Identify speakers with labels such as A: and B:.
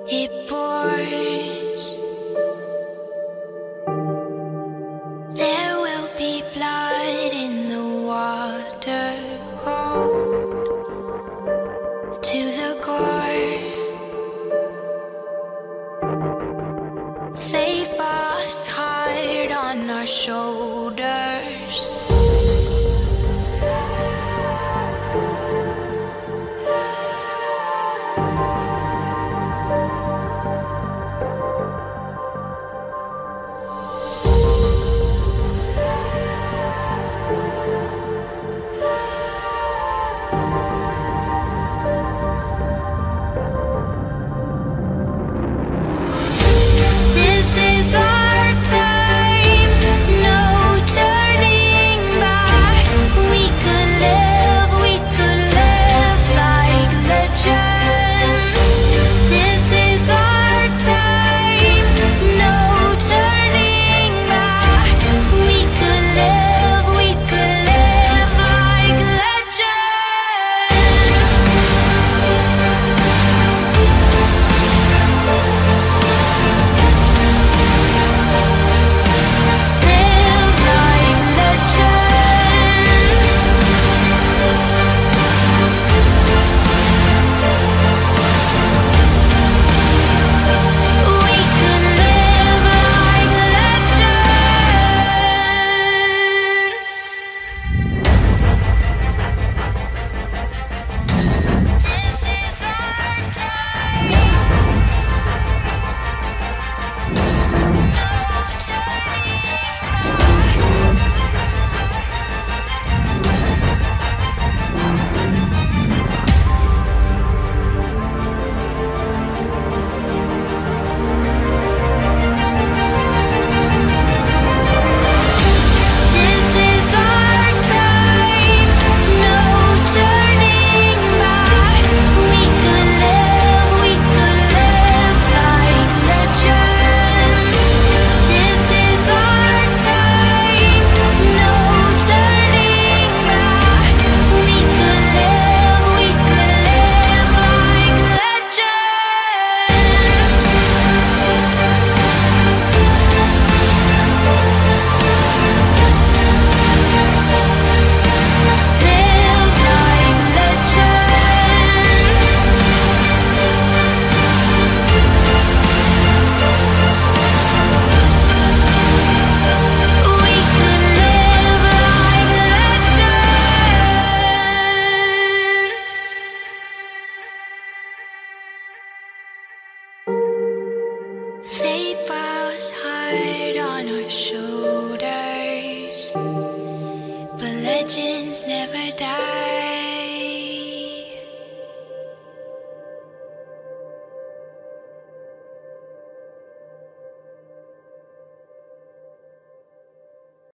A: It pours. There will be blood in the water, cold to the core. They fast hard on our shoulders. This is our time, no turning back. We could live like legends. This is our time, no turning back. We could live like legends. Live like legends. We could live like legends. This is our time. No turning This is our time, no turning back. We could live like legends. This is our time, no turning back. We could live like legends. Live like legends. We could live like legends. They pass hard on our shoulders.